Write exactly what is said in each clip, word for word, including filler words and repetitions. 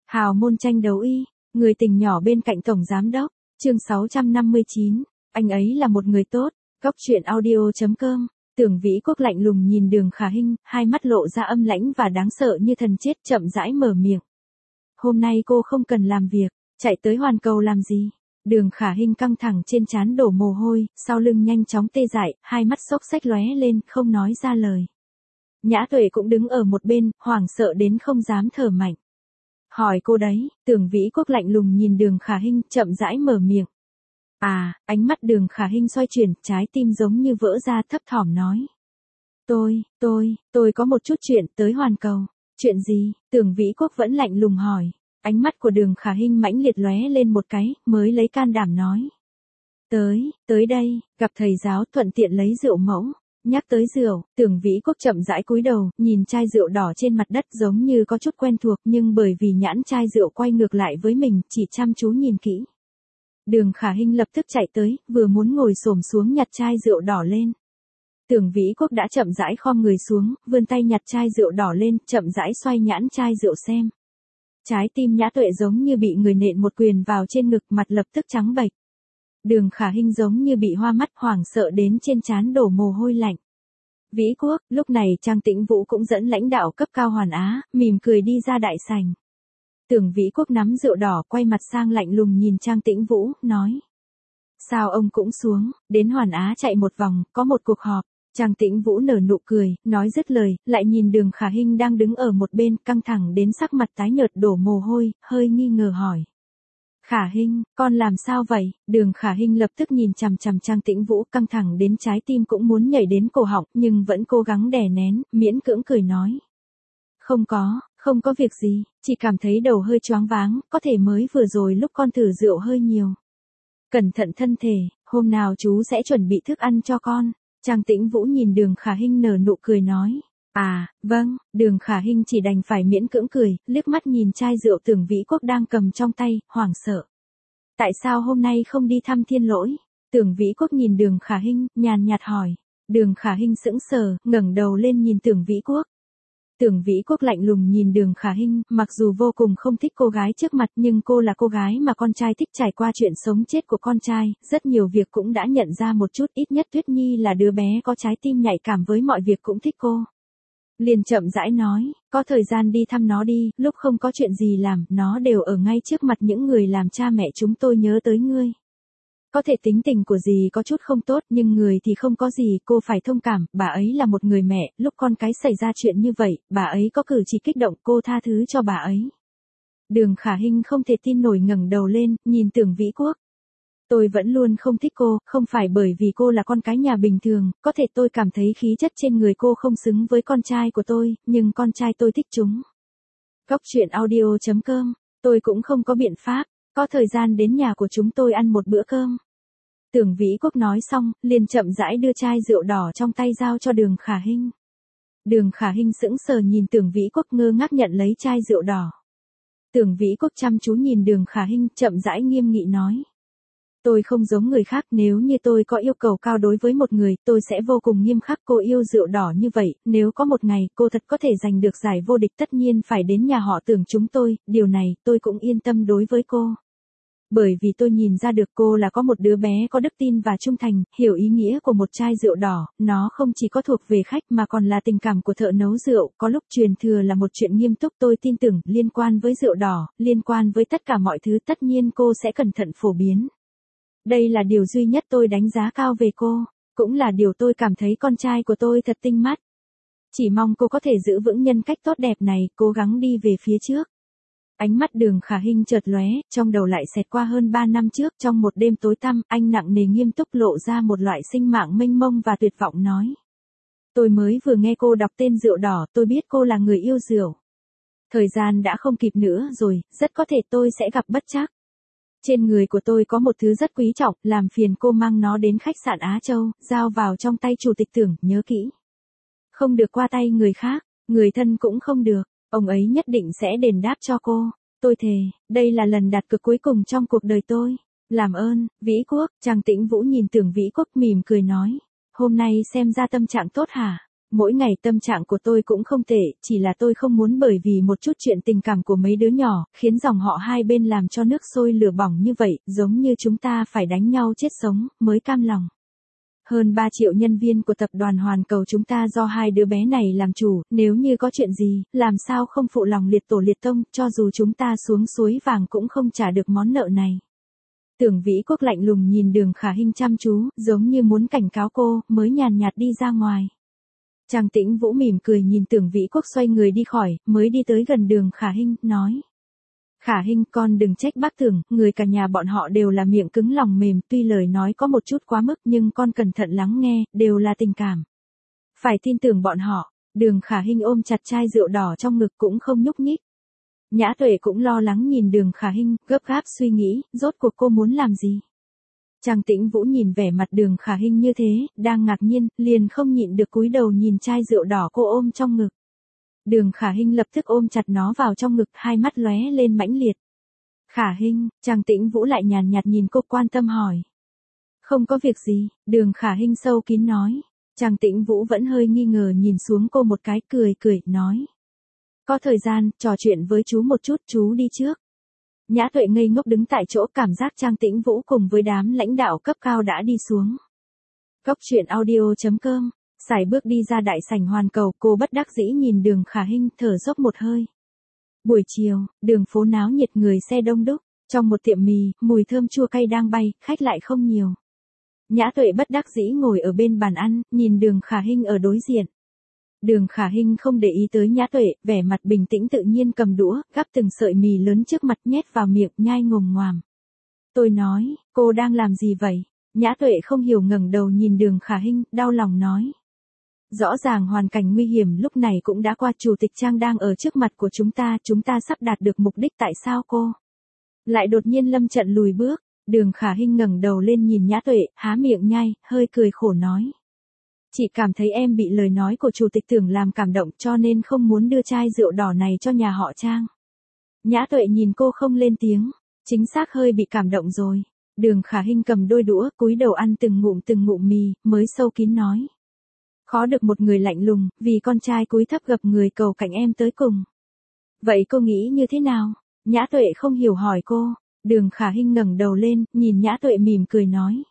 Hào môn tranh đấu y, người tình nhỏ bên cạnh tổng giám đốc, chương sáu trăm năm mươi chín, anh ấy là một người tốt, góc truyện audio chấm com. Tưởng Vĩ Quốc lạnh lùng nhìn Đường Khả Hinh, hai mắt lộ ra âm lãnh và đáng sợ như thần chết, chậm rãi mở miệng. Hôm nay cô không cần làm việc, chạy tới hoàn cầu làm gì? Đường Khả Hinh căng thẳng trên trán đổ mồ hôi, sau lưng nhanh chóng tê dại, hai mắt xốc xách lóe lên, không nói ra lời. Nhã Tuệ cũng đứng ở một bên, hoảng sợ đến không dám thở mạnh. Hỏi cô đấy, Tưởng Vĩ Quốc lạnh lùng nhìn Đường Khả Hinh, chậm rãi mở miệng. À, ánh mắt Đường Khả Hinh xoay chuyển, trái tim giống như vỡ ra, thấp thỏm nói. Tôi, tôi, tôi có một chút chuyện tới hoàn cầu. Chuyện gì? Tưởng Vĩ Quốc vẫn lạnh lùng hỏi. Ánh mắt của Đường Khả Hinh mãnh liệt lóe lên một cái, mới lấy can đảm nói. Tới, tới đây, gặp thầy giáo thuận tiện lấy rượu mẫu. Nhắc tới rượu, Tưởng Vĩ Quốc chậm rãi cúi đầu, nhìn chai rượu đỏ trên mặt đất giống như có chút quen thuộc, nhưng bởi vì nhãn chai rượu quay ngược lại với mình, chỉ chăm chú nhìn kỹ. Đường Khả Hinh lập tức chạy tới, vừa muốn ngồi xổm xuống nhặt chai rượu đỏ lên. Tưởng Vĩ Quốc đã chậm rãi khom người xuống, vươn tay nhặt chai rượu đỏ lên, chậm rãi xoay nhãn chai rượu xem. Trái tim Nhã Tuệ giống như bị người nện một quyền vào trên ngực, mặt lập tức trắng bệch. Đường Khả Hinh giống như bị hoa mắt, hoảng sợ đến trên trán đổ mồ hôi lạnh. Vĩ Quốc, lúc này Trang Tĩnh Vũ cũng dẫn lãnh đạo cấp cao Hoàn Á, mỉm cười đi ra đại sảnh. Tưởng Vĩ Quốc nắm rượu đỏ, quay mặt sang lạnh lùng nhìn Trang Tĩnh Vũ, nói. Sao ông cũng xuống, đến Hoàn Á chạy một vòng, có một cuộc họp. Trang Tĩnh Vũ nở nụ cười, nói dứt lời, lại nhìn Đường Khả Hinh đang đứng ở một bên, căng thẳng đến sắc mặt tái nhợt đổ mồ hôi, hơi nghi ngờ hỏi. Khả Hinh, con làm sao vậy? Đường Khả Hinh lập tức nhìn chằm chằm Trang Tĩnh Vũ, căng thẳng đến trái tim cũng muốn nhảy đến cổ họng, nhưng vẫn cố gắng đè nén, miễn cưỡng cười nói. Không có, không có việc gì, chỉ cảm thấy đầu hơi choáng váng, có thể mới vừa rồi lúc con thử rượu hơi nhiều. Cẩn thận thân thể, hôm nào chú sẽ chuẩn bị thức ăn cho con. Trang Tĩnh Vũ nhìn Đường Khả Hinh nở nụ cười nói. À, vâng, Đường Khả Hinh chỉ đành phải miễn cưỡng cười, liếc mắt nhìn chai rượu Tưởng Vĩ Quốc đang cầm trong tay, hoảng sợ. Tại sao hôm nay không đi thăm Thiên Lỗi? Tưởng Vĩ Quốc nhìn Đường Khả Hinh, nhàn nhạt hỏi. Đường Khả Hinh sững sờ, ngẩng đầu lên nhìn Tưởng Vĩ Quốc. Tưởng Vĩ Quốc lạnh lùng nhìn Đường Khả Hinh, mặc dù vô cùng không thích cô gái trước mặt, nhưng cô là cô gái mà con trai thích, trải qua chuyện sống chết của con trai, rất nhiều việc cũng đã nhận ra một chút, ít nhất Tuyết Nhi là đứa bé có trái tim nhạy cảm với mọi việc cũng thích cô. Liền chậm rãi nói, có thời gian đi thăm nó đi, lúc không có chuyện gì làm, nó đều ở ngay trước mặt những người làm cha mẹ chúng tôi nhớ tới ngươi. Có thể tính tình của dì có chút không tốt, nhưng người thì không có gì, cô phải thông cảm, bà ấy là một người mẹ, lúc con cái xảy ra chuyện như vậy, bà ấy có cử chỉ kích động, cô tha thứ cho bà ấy. Đường Khả Hinh không thể tin nổi ngẩng đầu lên, nhìn Tưởng Vĩ Quốc. Tôi vẫn luôn không thích cô, không phải bởi vì cô là con cái nhà bình thường, có thể tôi cảm thấy khí chất trên người cô không xứng với con trai của tôi, nhưng con trai tôi thích chúng. Góc truyện audio chấm com, tôi cũng không có biện pháp, có thời gian đến nhà của chúng tôi ăn một bữa cơm. Tưởng Vĩ Quốc nói xong, liền chậm rãi đưa chai rượu đỏ trong tay giao cho Đường Khả Hinh. Đường Khả Hinh sững sờ nhìn Tưởng Vĩ Quốc, ngơ ngác nhận lấy chai rượu đỏ. Tưởng Vĩ Quốc chăm chú nhìn Đường Khả Hinh, chậm rãi nghiêm nghị nói. Tôi không giống người khác, nếu như tôi có yêu cầu cao đối với một người, tôi sẽ vô cùng nghiêm khắc. Cô yêu rượu đỏ như vậy, nếu có một ngày cô thật có thể giành được giải vô địch, tất nhiên phải đến nhà họ Tưởng chúng tôi, điều này tôi cũng yên tâm đối với cô. Bởi vì tôi nhìn ra được cô là có một đứa bé có đức tin và trung thành, hiểu ý nghĩa của một chai rượu đỏ, nó không chỉ có thuộc về khách mà còn là tình cảm của thợ nấu rượu, có lúc truyền thừa là một chuyện nghiêm túc, tôi tin tưởng, liên quan với rượu đỏ, liên quan với tất cả mọi thứ, tất nhiên cô sẽ cẩn thận phổ biến. Đây là điều duy nhất tôi đánh giá cao về cô, cũng là điều tôi cảm thấy con trai của tôi thật tinh mắt. Chỉ mong cô có thể giữ vững nhân cách tốt đẹp này, cố gắng đi về phía trước. Ánh mắt Đường Khả Hinh chợt lóe, trong đầu lại xẹt qua hơn ba năm trước, trong một đêm tối tăm, anh nặng nề nghiêm túc lộ ra một loại sinh mạng mênh mông và tuyệt vọng nói. Tôi mới vừa nghe cô đọc tên rượu đỏ, tôi biết cô là người yêu rượu. Thời gian đã không kịp nữa rồi, rất có thể tôi sẽ gặp bất trắc. Trên người của tôi có một thứ rất quý trọng, làm phiền cô mang nó đến khách sạn Á Châu, giao vào trong tay chủ tịch Tưởng, nhớ kỹ. Không được qua tay người khác, người thân cũng không được, ông ấy nhất định sẽ đền đáp cho cô. Tôi thề, đây là lần đặt cược cuối cùng trong cuộc đời tôi. Làm ơn, Vĩ Quốc. Trang Tĩnh Vũ nhìn Tưởng Vĩ Quốc mỉm cười nói. Hôm nay xem ra tâm trạng tốt hả? Mỗi ngày tâm trạng của tôi cũng không tệ, chỉ là tôi không muốn bởi vì một chút chuyện tình cảm của mấy đứa nhỏ, khiến dòng họ hai bên làm cho nước sôi lửa bỏng như vậy, giống như chúng ta phải đánh nhau chết sống, mới cam lòng. Hơn ba triệu nhân viên của tập đoàn Hoàn Cầu chúng ta do hai đứa bé này làm chủ, nếu như có chuyện gì, làm sao không phụ lòng liệt tổ liệt tông, cho dù chúng ta xuống suối vàng cũng không trả được món nợ này. Tưởng Vĩ Quốc lạnh lùng nhìn Đường Khả Hinh chăm chú, giống như muốn cảnh cáo cô, mới nhàn nhạt đi ra ngoài. Trang Tĩnh Vũ mỉm cười nhìn Tưởng Vĩ Quốc xoay người đi khỏi, mới đi tới gần Đường Khả Hinh, nói. Khả Hinh, con đừng trách bác Tưởng, người cả nhà bọn họ đều là miệng cứng lòng mềm, tuy lời nói có một chút quá mức nhưng con cẩn thận lắng nghe, đều là tình cảm. Phải tin tưởng bọn họ. Đường Khả Hinh ôm chặt chai rượu đỏ trong ngực cũng không nhúc nhích. Nhã Tuệ cũng lo lắng nhìn Đường Khả Hinh, gấp gáp suy nghĩ, rốt cuộc cô muốn làm gì. Trang Tĩnh Vũ nhìn vẻ mặt Đường Khả Hinh như thế, đang ngạc nhiên, liền không nhịn được cúi đầu nhìn chai rượu đỏ cô ôm trong ngực. Đường Khả Hinh lập tức ôm chặt nó vào trong ngực, hai mắt lóe lên mãnh liệt. Khả Hinh, Trang Tĩnh Vũ lại nhàn nhạt nhìn cô, quan tâm hỏi. Không có việc gì, Đường Khả Hinh sâu kín nói. Trang Tĩnh Vũ vẫn hơi nghi ngờ nhìn xuống cô một cái, cười cười, nói. Có thời gian, trò chuyện với chú một chút, chú đi trước. Nhã Tuệ ngây ngốc đứng tại chỗ, cảm giác Trang Tĩnh Vũ cùng với đám lãnh đạo cấp cao đã đi xuống. Cốc truyện audio chấm com, sải bước đi ra đại sảnh Hoàn Cầu, cô bất đắc dĩ nhìn Đường Khả Hinh, thở dốc một hơi. Buổi chiều, đường phố náo nhiệt, người xe đông đúc, trong một tiệm mì, mùi thơm chua cay đang bay, khách lại không nhiều. Nhã Tuệ bất đắc dĩ ngồi ở bên bàn ăn, nhìn Đường Khả Hinh ở đối diện. Đường Khả Hinh không để ý tới Nhã Tuệ, vẻ mặt bình tĩnh tự nhiên cầm đũa, gắp từng sợi mì lớn trước mặt nhét vào miệng, nhai ngồm ngoàm. Tôi nói, cô đang làm gì vậy? Nhã Tuệ không hiểu ngẩng đầu nhìn Đường Khả Hinh, đau lòng nói. Rõ ràng hoàn cảnh nguy hiểm lúc này cũng đã qua, Chủ tịch Trang đang ở trước mặt của chúng ta, chúng ta sắp đạt được mục đích, tại sao cô lại đột nhiên lâm trận lùi bước? Đường Khả Hinh ngẩng đầu lên nhìn Nhã Tuệ, há miệng nhai, hơi cười khổ nói. Chị cảm thấy em bị lời nói của Chủ tịch Tưởng làm cảm động cho nên không muốn đưa chai rượu đỏ này cho nhà họ Trang. Nhã Tuệ nhìn cô không lên tiếng, chính xác hơi bị cảm động rồi. Đường Khả Hinh cầm đôi đũa, cúi đầu ăn từng ngụm từng ngụm mì, mới sâu kín nói. Khó được một người lạnh lùng, vì con trai cúi thấp gặp người cầu cạnh em tới cùng. Vậy cô nghĩ như thế nào? Nhã Tuệ không hiểu hỏi cô. Đường Khả Hinh ngẩng đầu lên, nhìn Nhã Tuệ mỉm cười nói.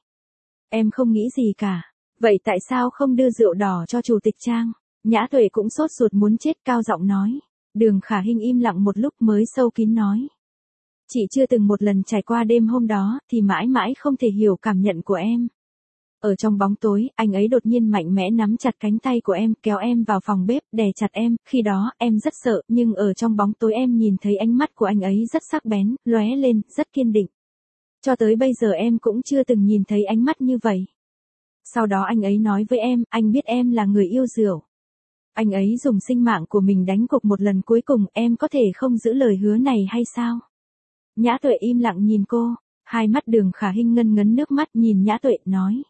Em không nghĩ gì cả. Vậy tại sao không đưa rượu đỏ cho Chủ tịch Trang? Nhã Tuệ cũng sốt ruột muốn chết, cao giọng nói. Đường Khả Hinh im lặng một lúc mới sâu kín nói. Chị chưa từng một lần trải qua đêm hôm đó, thì mãi mãi không thể hiểu cảm nhận của em. Ở trong bóng tối, anh ấy đột nhiên mạnh mẽ nắm chặt cánh tay của em, kéo em vào phòng bếp, đè chặt em, khi đó, em rất sợ, nhưng ở trong bóng tối em nhìn thấy ánh mắt của anh ấy rất sắc bén, lóe lên, rất kiên định. Cho tới bây giờ em cũng chưa từng nhìn thấy ánh mắt như vậy. Sau đó anh ấy nói với em, anh biết em là người yêu rượu. Anh ấy dùng sinh mạng của mình đánh cuộc một lần cuối cùng, em có thể không giữ lời hứa này hay sao? Nhã Tuệ im lặng nhìn cô, hai mắt Đường Khả Hinh ngân ngấn nước mắt nhìn Nhã Tuệ, nói.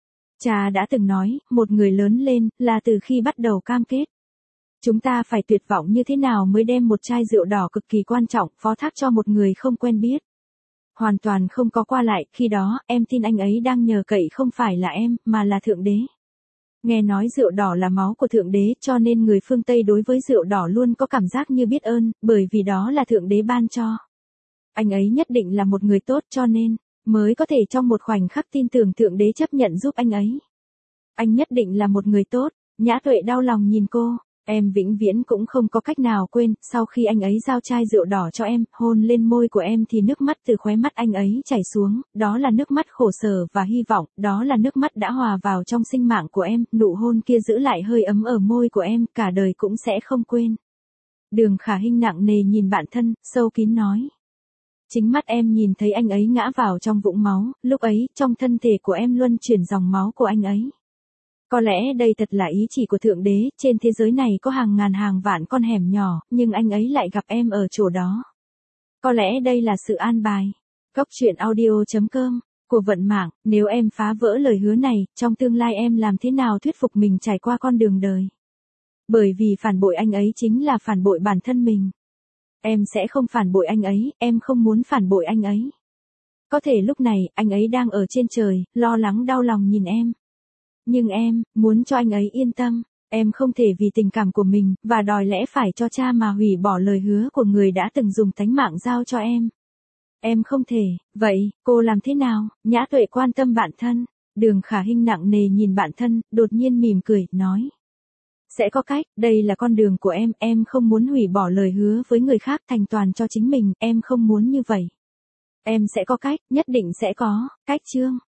Cha đã từng nói, một người lớn lên, là từ khi bắt đầu cam kết. Chúng ta phải tuyệt vọng như thế nào mới đem một chai rượu đỏ cực kỳ quan trọng, phó thác cho một người không quen biết. Hoàn toàn không có qua lại, khi đó, em tin anh ấy đang nhờ cậy không phải là em, mà là Thượng Đế. Nghe nói rượu đỏ là máu của Thượng Đế, cho nên người phương Tây đối với rượu đỏ luôn có cảm giác như biết ơn, bởi vì đó là Thượng Đế ban cho. Anh ấy nhất định là một người tốt cho nên, mới có thể trong một khoảnh khắc tin tưởng Thượng Đế chấp nhận giúp anh ấy. Anh nhất định là một người tốt. Nhã Tuệ đau lòng nhìn cô. Em vĩnh viễn cũng không có cách nào quên, sau khi anh ấy giao chai rượu đỏ cho em, hôn lên môi của em thì nước mắt từ khóe mắt anh ấy chảy xuống, đó là nước mắt khổ sở và hy vọng, đó là nước mắt đã hòa vào trong sinh mạng của em, nụ hôn kia giữ lại hơi ấm ở môi của em, cả đời cũng sẽ không quên. Đường Khả Hinh nặng nề nhìn bạn thân, sâu kín nói. Chính mắt em nhìn thấy anh ấy ngã vào trong vũng máu, lúc ấy, trong thân thể của em luân chuyển dòng máu của anh ấy. Có lẽ đây thật là ý chỉ của Thượng Đế, trên thế giới này có hàng ngàn hàng vạn con hẻm nhỏ, nhưng anh ấy lại gặp em ở chỗ đó. Có lẽ đây là sự an bài. Cốc truyện audio chấm com, của vận mạng, nếu em phá vỡ lời hứa này, trong tương lai em làm thế nào thuyết phục mình trải qua con đường đời? Bởi vì phản bội anh ấy chính là phản bội bản thân mình. Em sẽ không phản bội anh ấy, em không muốn phản bội anh ấy. Có thể lúc này, anh ấy đang ở trên trời, lo lắng đau lòng nhìn em. Nhưng em, muốn cho anh ấy yên tâm, Em không thể vì tình cảm của mình, và đòi lẽ phải cho cha mà hủy bỏ lời hứa của người đã từng dùng tánh mạng giao cho em. Em không thể, vậy, cô làm thế nào? Nhã Tuệ quan tâm bạn thân. Đường Khả Hinh nặng nề nhìn bạn thân, đột nhiên mỉm cười, nói. Sẽ có cách, đây là con đường của em, em không muốn hủy bỏ lời hứa với người khác thành toàn cho chính mình, em không muốn như vậy. Em sẽ có cách, nhất định sẽ có, cách Trương.